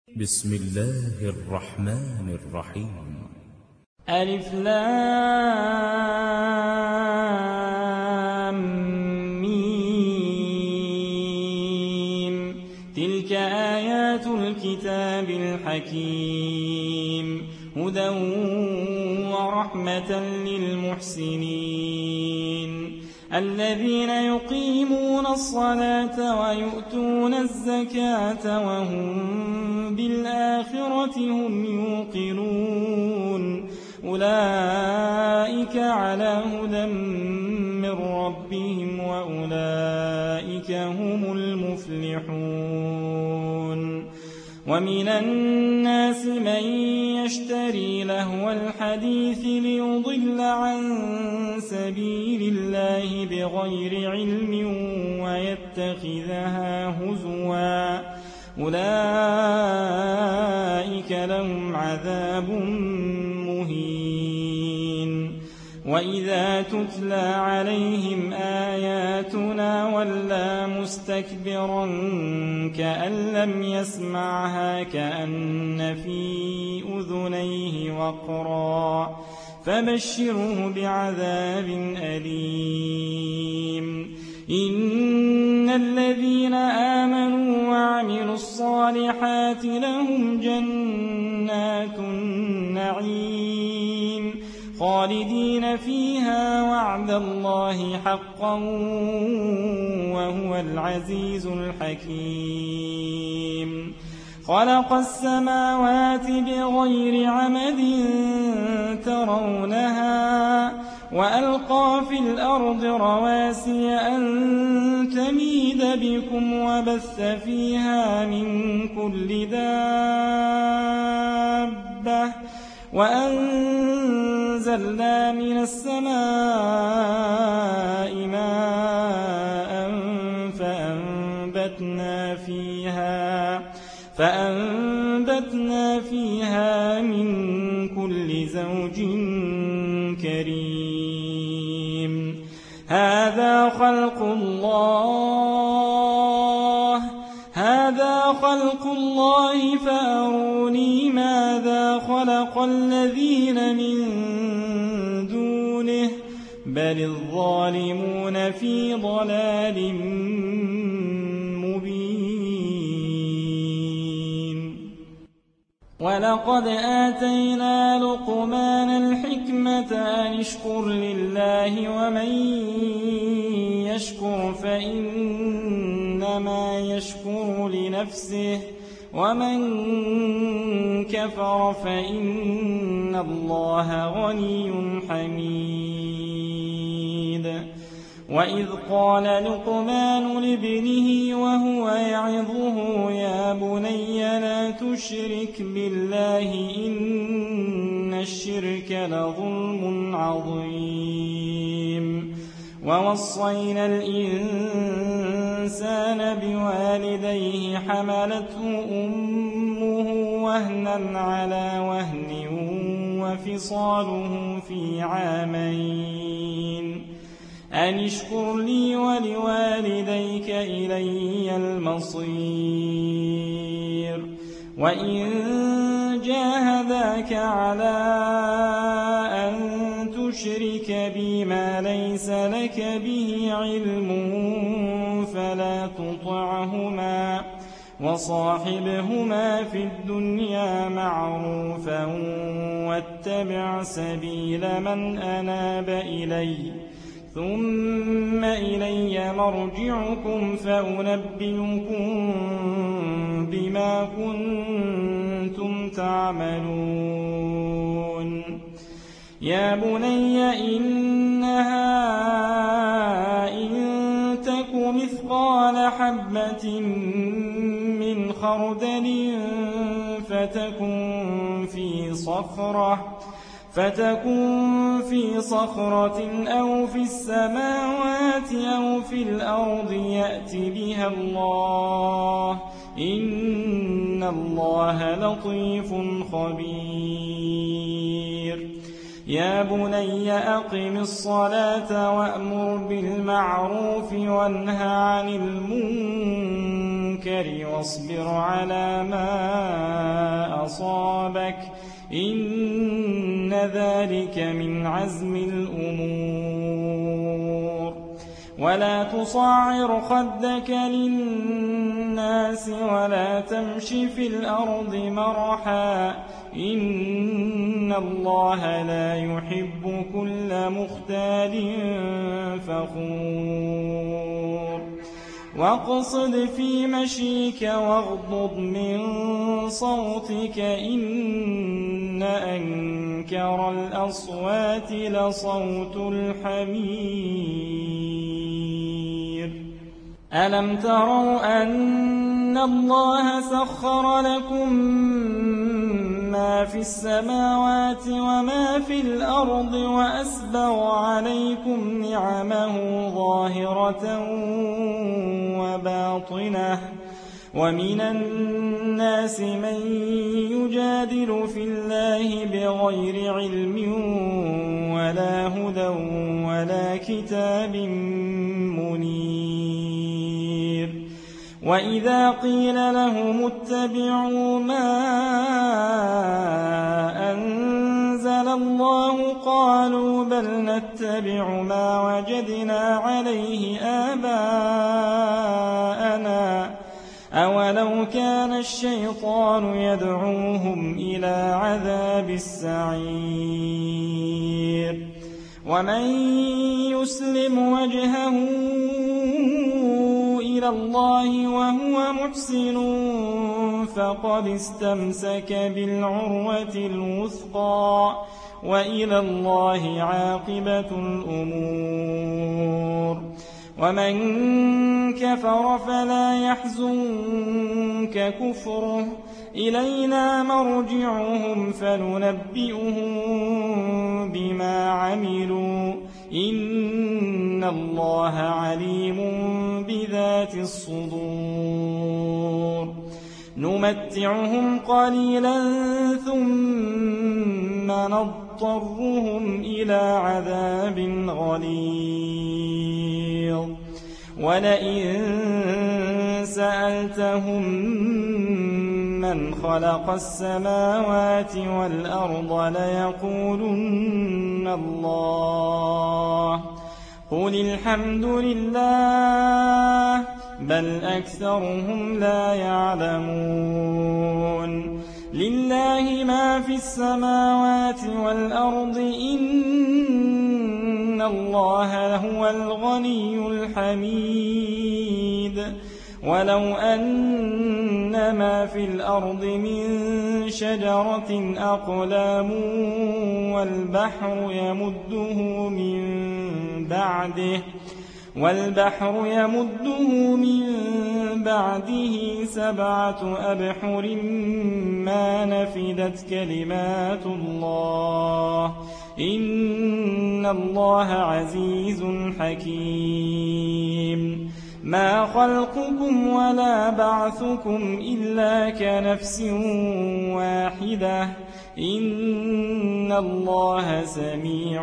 بسم الله الرحمن الرحيم. ألف لام ميم. تلك آيات الكتاب الحكيم هدى ورحمة للمحسنين الذين يقيمون الصلاة ويؤتون الزكاة وهم بالآخرة هم يوقنون أولئك على هدى من ربهم وأولئك هم المفلحون. ومن الناس من يشتري لهو الحديث ليضل عن سبيل الله بغير علم ويتخذها هزوا أولئك لهم عذاب مهين. وإذا تتلى عليهم آياتنا ولى مستكبرا كأن لم يسمعها كأن في أذنيه وقرا فبشره بعذاب أليم. إن الذين آمنوا وعملوا الصالحات لهم جنات النعيم خالدين فيها وعد الله حقا وهو العزيز الحكيم. خلق السماوات بغير عمد ترونها وألقى في الأرض رواسي أن تميد بكم وبث فيها من كل دابة وأنزلنا من السماء ماء فأنبتنا فيها من كل زوج كريم. هذا خلق الله فأروني ماذا خلق الذين من دونه بل الظالمون في ضلال مبين. ولقد آتينا لقمان الحكمة أن اشكر لله ومن يشكر فإنما يشكر لنفسه ومن كفر فإن الله غني حميد. وإذ قال لقمان لابنه وهو يعظه يا بني لا تشرك بالله إن الشرك لظلم عظيم. ووصينا الإنسان بوالديه حملته أمه وهنا على وهن وفصاله في عامين أن اشكر لي ولوالديك إلي المصير. وإن جاهداك على أن تشرك بي ما ليس لك به علم فلا تطعهما وصاحبهما في الدنيا معروفا واتبع سبيل من أناب إلي ثم إلي مرجعكم فأنبئكم بما كنتم تعملون. يا بني إنها إن تك مثقال حبة من خردل فتكن في صخرة أو في السماوات أو في الأرض يأت بها الله إن الله لطيف خبير. يا بني أقم الصلاة وأمر بالمعروف وانه عن المنكر المنكر واصبر على ما أصابك إن ذلك من عزم الأمور ولا تصعر خدك للناس ولا تمش في الأرض مرحا إن الله لا يحب كل مختال فخور واقصد في مشيك واغضض من صوتك إن أنكر الأصوات لصوت الحمير ألم تروا أن الله سخر لكم ما في السماوات وما في الأرض وأسبغ عليكم نعمه ظاهرة وباطنة ومن الناس من يجادل في الله بغير علم ولا هدى ولا كتاب منير وإذا قيل لهم اتبعوا ما أنزل الله قالوا بل نتبع ما وجدنا عليه آباءنا أولو كان الشيطان يدعوهم إلى عذاب السعير ومن يسلم وجهه إلى الله وهو محسن فقد استمسك بالعروة الوثقى وإلى الله عاقبة الأمور ومن كفر فلا يحزنك كفره إلينا مرجعهم فننبئهم بما عملوا إن الله عليم بذات الصدور نمتعهم قليلا ثم نضطرهم إلى عذاب غليظ ولئن سألتهم من خلق السماوات والأرض ليقولن الله قل الحمد لله بل أكثرهم لا يعلمون لله ما في السماوات والأرض إن الله هو الغني الحميد ولو أن ما في الأرض من شجرة أقلام والبحر يمده من بعده 7 أبحر ما نفدت كلمات الله إن الله عزيز حكيم ما خلقكم ولا بعثكم إلا كنفس واحدة إن الله سميع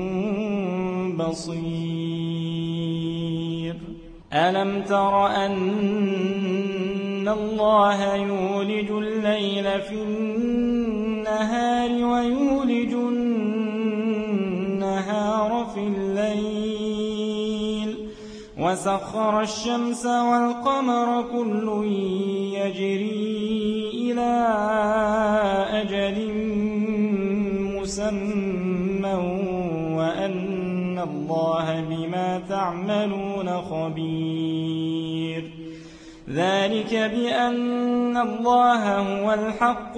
بصير ألم تر أن الله يولج الليل في النهار ويولج النهار في الليل وسخر الشمس والقمر كل يجري إلى أجل مسمى وأن الله بما تعملون خبير ذلك بأن الله هو الحق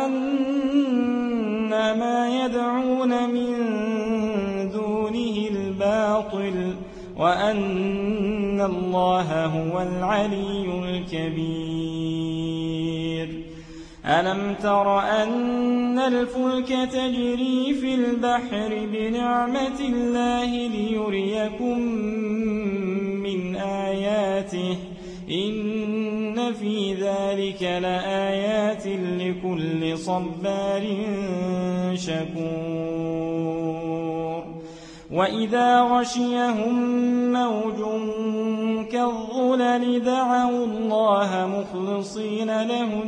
وأن ما يدعون من دونه الباطل وأن الله هو العلي الكبير ألم تر أن الفلك تجري في البحر بنعمة الله ليريكم من آياته إن في ذلك لآيات لكل صبار شكور وإذا غشيهم موج كالظلل دعوا الله مخلصين له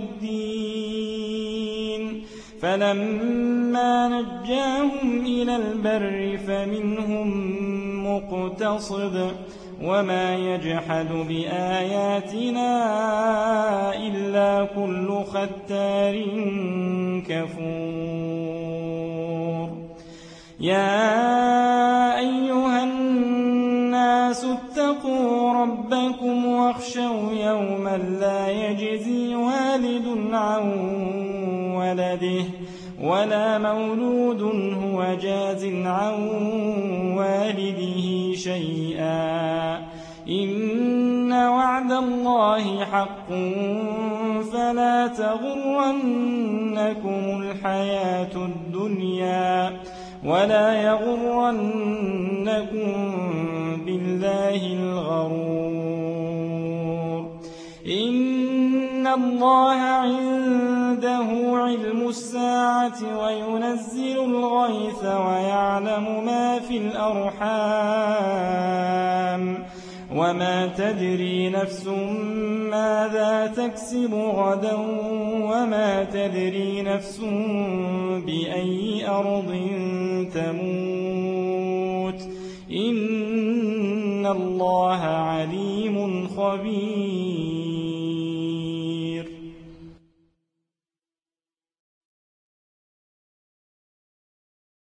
الدين فلما نجاهم إلى البر فمنهم مقتصد وما يجحد بآياتنا إلا كل ختار كفور يا أيها الناس اتقوا ربكم واخشوا يوما لا يجزي والد عن ولده ولا مولود هو جاز عن والده شيئا إن وعد الله حق فلا تغرنكم الحياة الدنيا ولا يغرنكم بالله الغرور إن الله عنده علم الساعة وينزل الغيث ويعلم ما في الأرحام وما تدري نفس ماذا تكسب غدا وما تدري نفس بأي أرض تموت إن الله عليم خبير